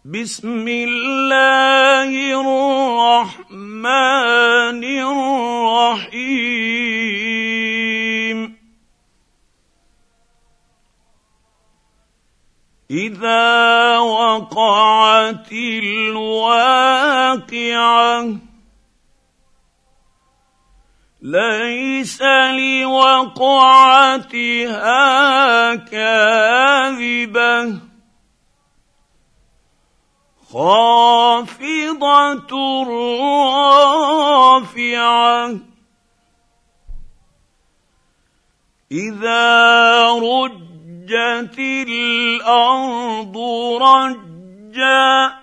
بسم الله الرحمن الرحيم إذا وقعت الواقعة ليس لوقعتها كاذبة خافضة رافعة إذا رجت الأرض رجا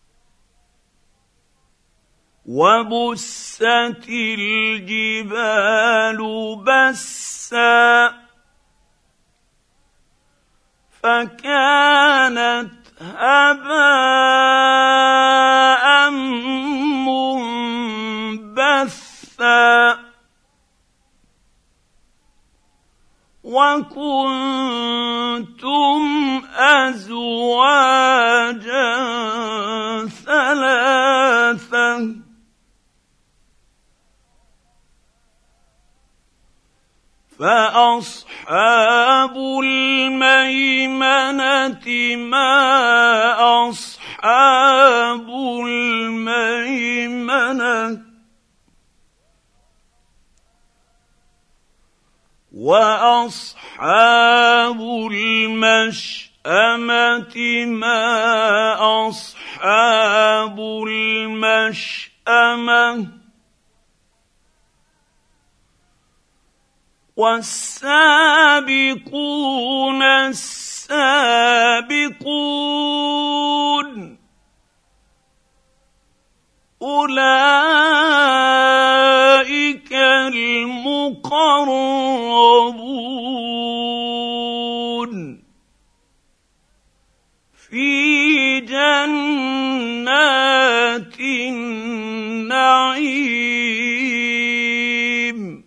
وبست الجبال بسا فكانت هباء منبثا وكنتم أزواجا ثلاثة فأصحاب الميمنة ما أصحاب الميمنة وأصحاب المشأمة ما أصحاب المشأمة والسابقون السابقون أولئك المقربون في جنات النعيم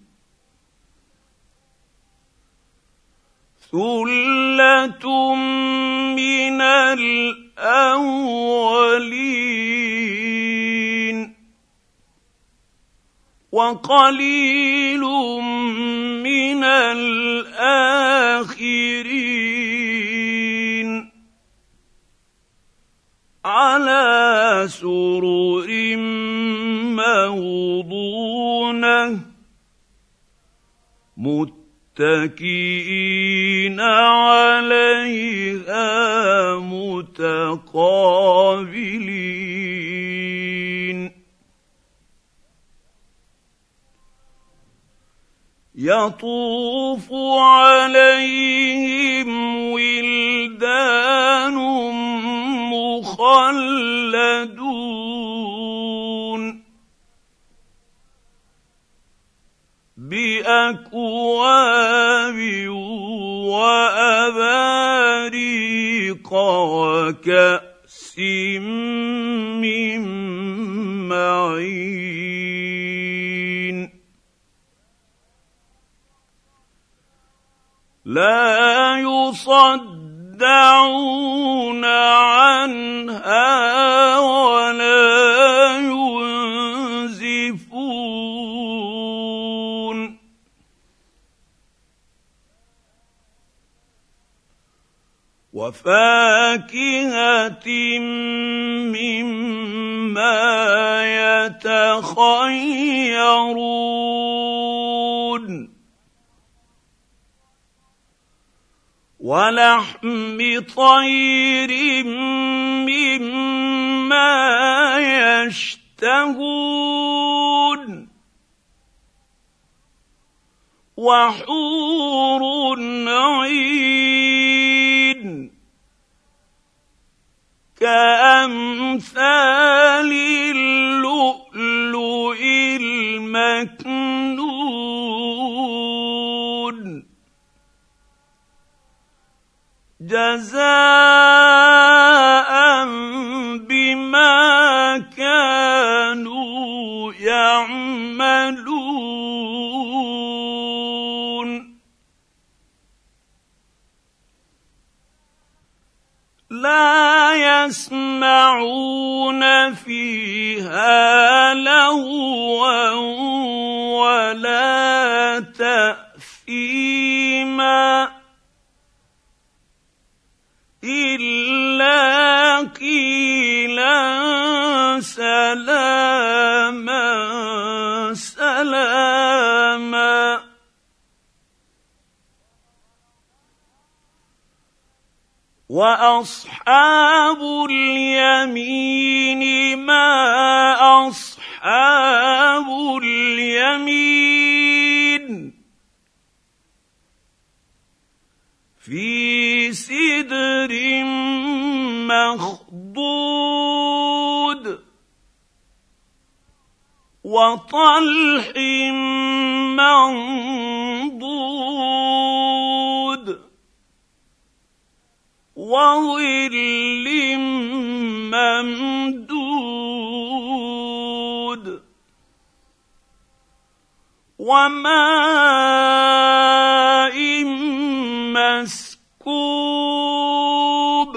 ثلة من الأولين وقليل من الآخرين على سرر موضونة متكئين عليها متقابلين يطوف عليهم ولدان مخلدون بأكواب وأباريق وكأس من معين لا يصدعون عنها ولا ينزفون وفاكهة مما يتخيرون ولحم طير مما يشتهون وحور عين كأمثال اللؤلؤ المكنون جزاء بما كانوا يعملون لا يسمعون فيها لغوا ولا تأثيما إلا قيلا سلاما سلاما. وأصحاب اليمين ما أصحاب اليمين في سدر مخضود وطلح منضود وظل ممدود وماء مسكوب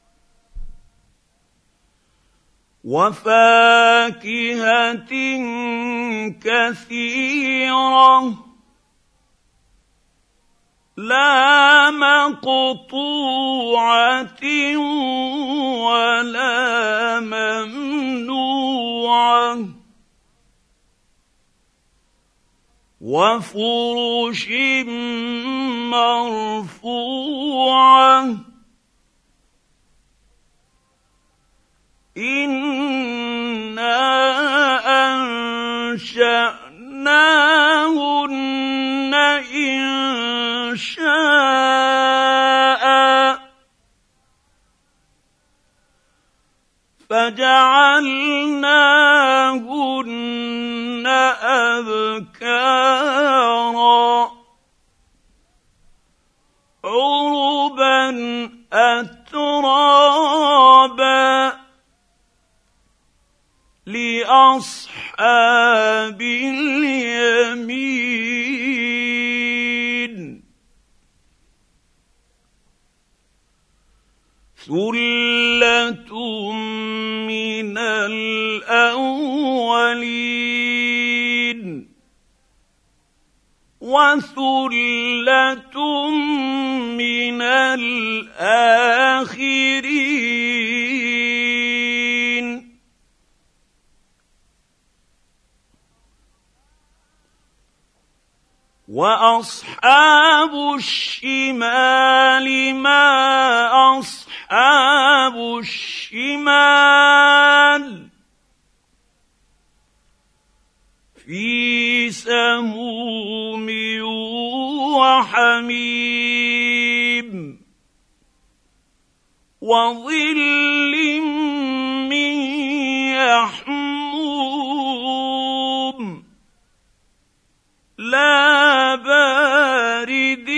وفاكهة كثيرة لا مقطوعة ولا ممنوعة وفرش مرفوعة إنا أنشأناهن إنشاء فجعلناهن أبكارا عربا أترابا لأصحاب اليمين ثلة من الأولين وثلة من الآخرين وأصحاب الشمال ما أصحاب الشمال في سموم وحميم وظل من يحموم لا بارد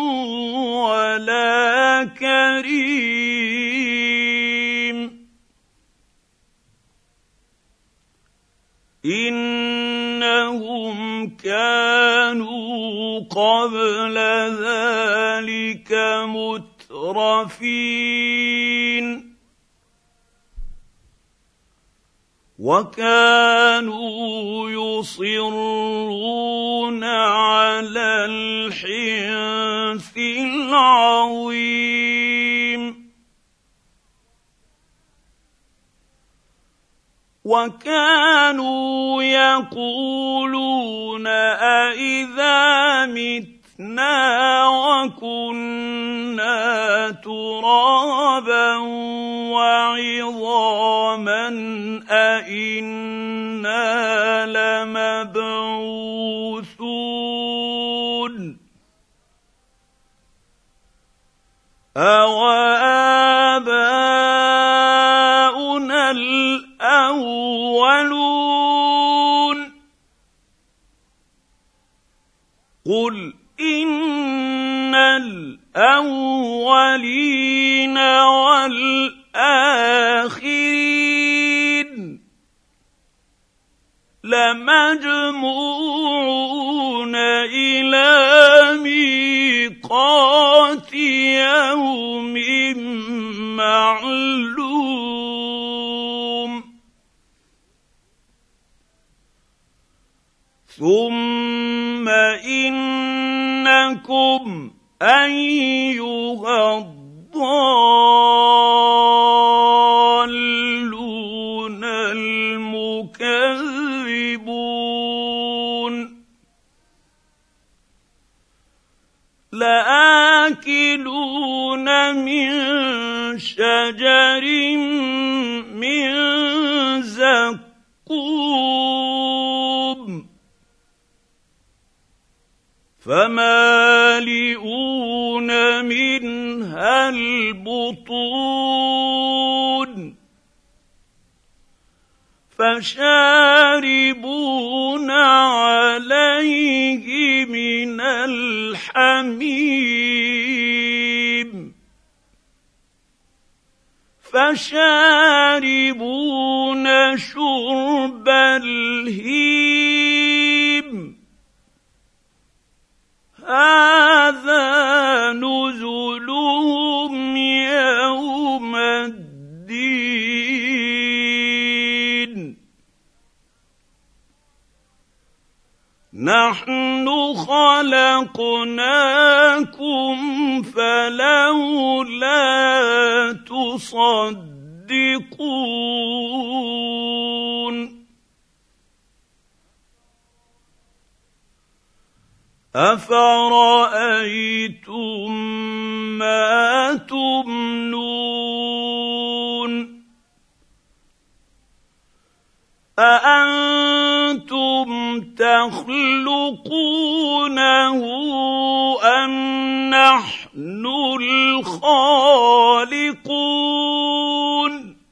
ولا كريم إنهم كانوا قبل ذلك مترفين وكانوا يصرون على الحنث العظيم وكانوا يقولون أإذا متنا وكنا ترابا وعظاما أإنا لمبعوثون أوآباؤنا الأولون قل إن الأولين والآخرين لمجموعون إلى ميقات يوم معلوم ثم إنكم أيها الضالون المكذبون لآكلون من شجر من زقوم فمالئون منها البطون فشاربون عليه من الحميم فشاربون شرب الهيم هذا نزلهم يوم الدين نحن خلقناكم فلولا تصدقون أفرأيتم ما تمنون أأنتم تخلقونه أم نحن الخالقون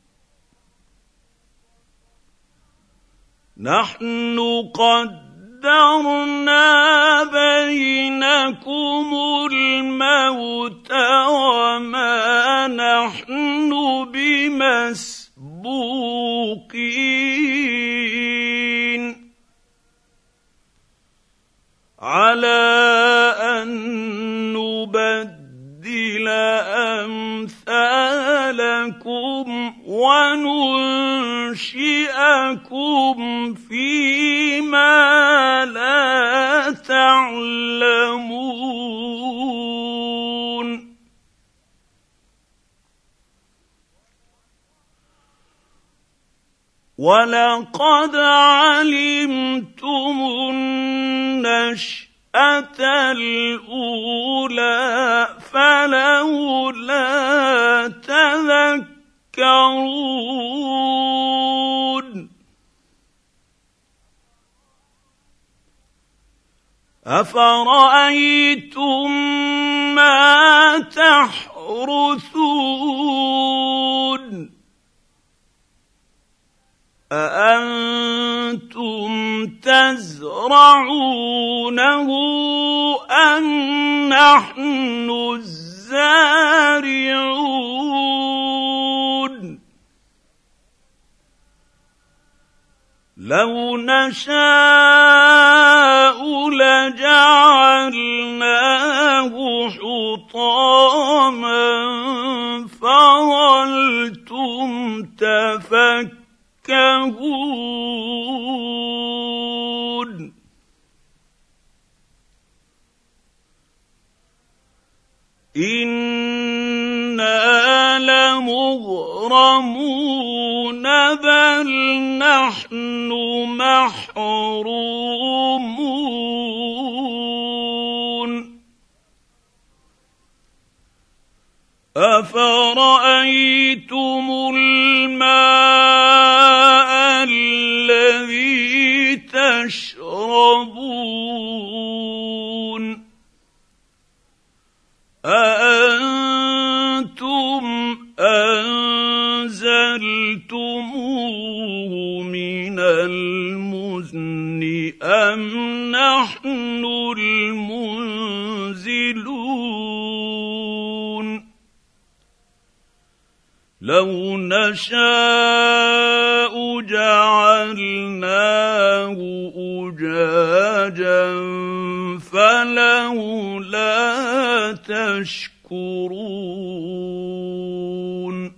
نحن قدرنا بينكم الموت وما نحن بمسبوقين على أن نبدل أمثالكم وننشئكم فيما لا تعلمون ولقد علمتم النشأة الأولى فلولا تذكرون أفرأيتم ما تحرثون أأنتم تزرعونه أم نحن الزارعون لو نشاء لجعلناه حطاما فظلتم تفكهون إنا لمغرمون بل نحن محرومون أفرأيتم الماء الذي تشربون أأنتم أنزلتموه من المزن أم نحن المنزلون لو نشاء جعلناه أجاجا فلولا تشكرون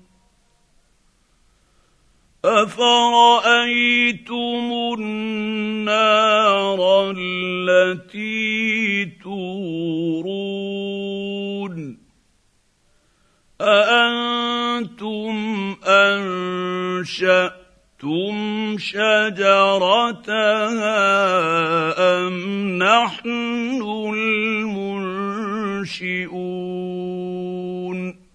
أفرأيتم النار التي تورون أأنتم أنشأتم شجرتها أم نحن المنشئون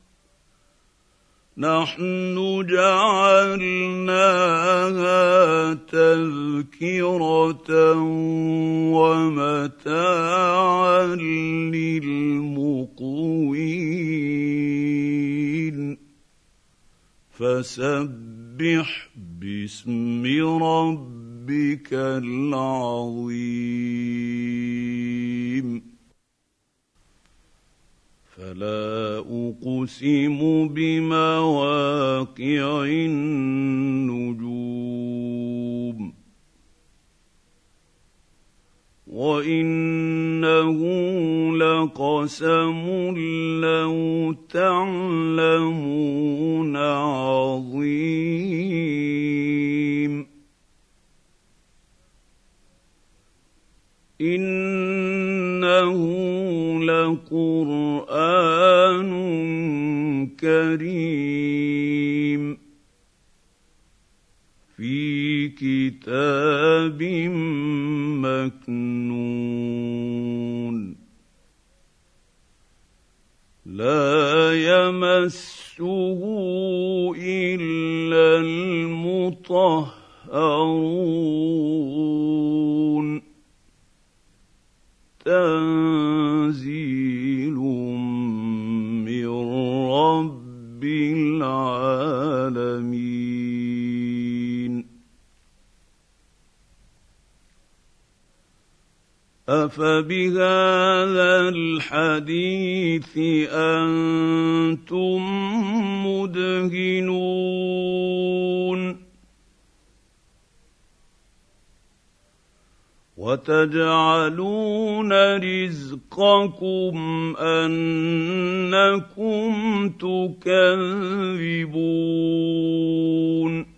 نحن جعلناها تذكرة ومتاعا للمقوين فسبح باسم ربك العظيم فلا أقسم بمواقع النجوم وإنه لقسم لو تعلمون عظيم إنه لقرآن كريم في كتاب مكنون لا يمسه إلا المطهرون تنزيل من رب العالمين أفبهذا الحديث أنتم مدهنون وتجعلون رزقكم أنكم تكذبون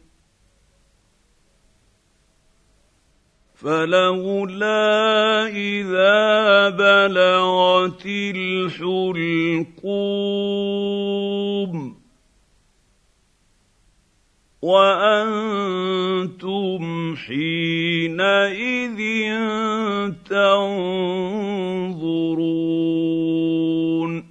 فلولا إذا بلغت الحلقوم وأنتم حينئذ تنظرون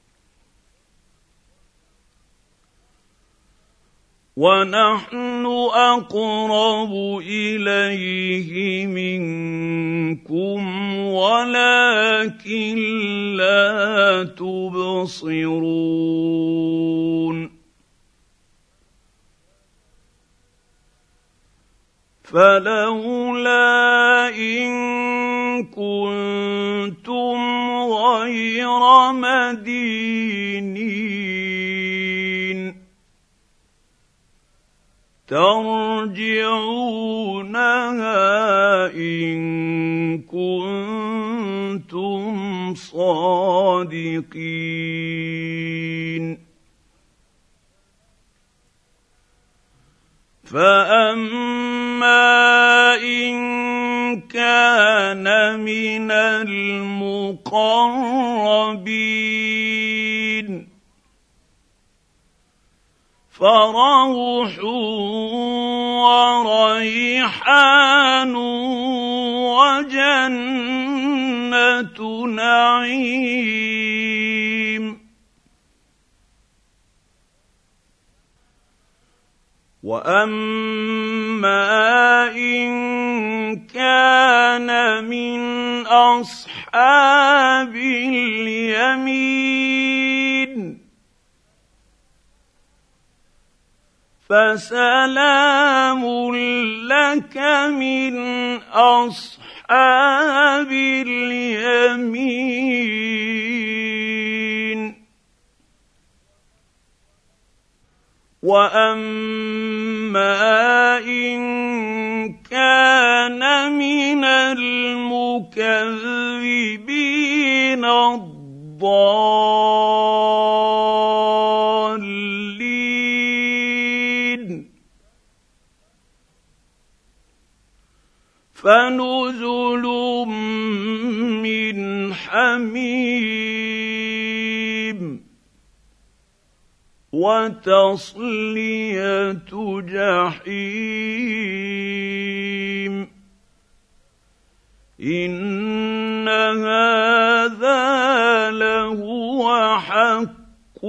ونحن أقرب إليه منكم ولكن لا تبصرون فلولا إن كنتم غير مدينين ترجعونها إن كنتم صادقين فأما إن كان من المقربين فروح وريحان وجنة نعيم وأما إن كان من أصحاب اليمين فسلام لك من أصحاب اليمين وأما إن كان من المكذبين الضالين فنزل من حميم وتصليه جحيم إن هذا لهو حق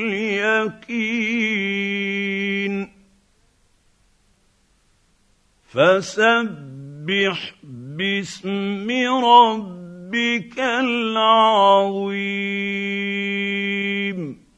اليقين فسبح باسم ربك العظيم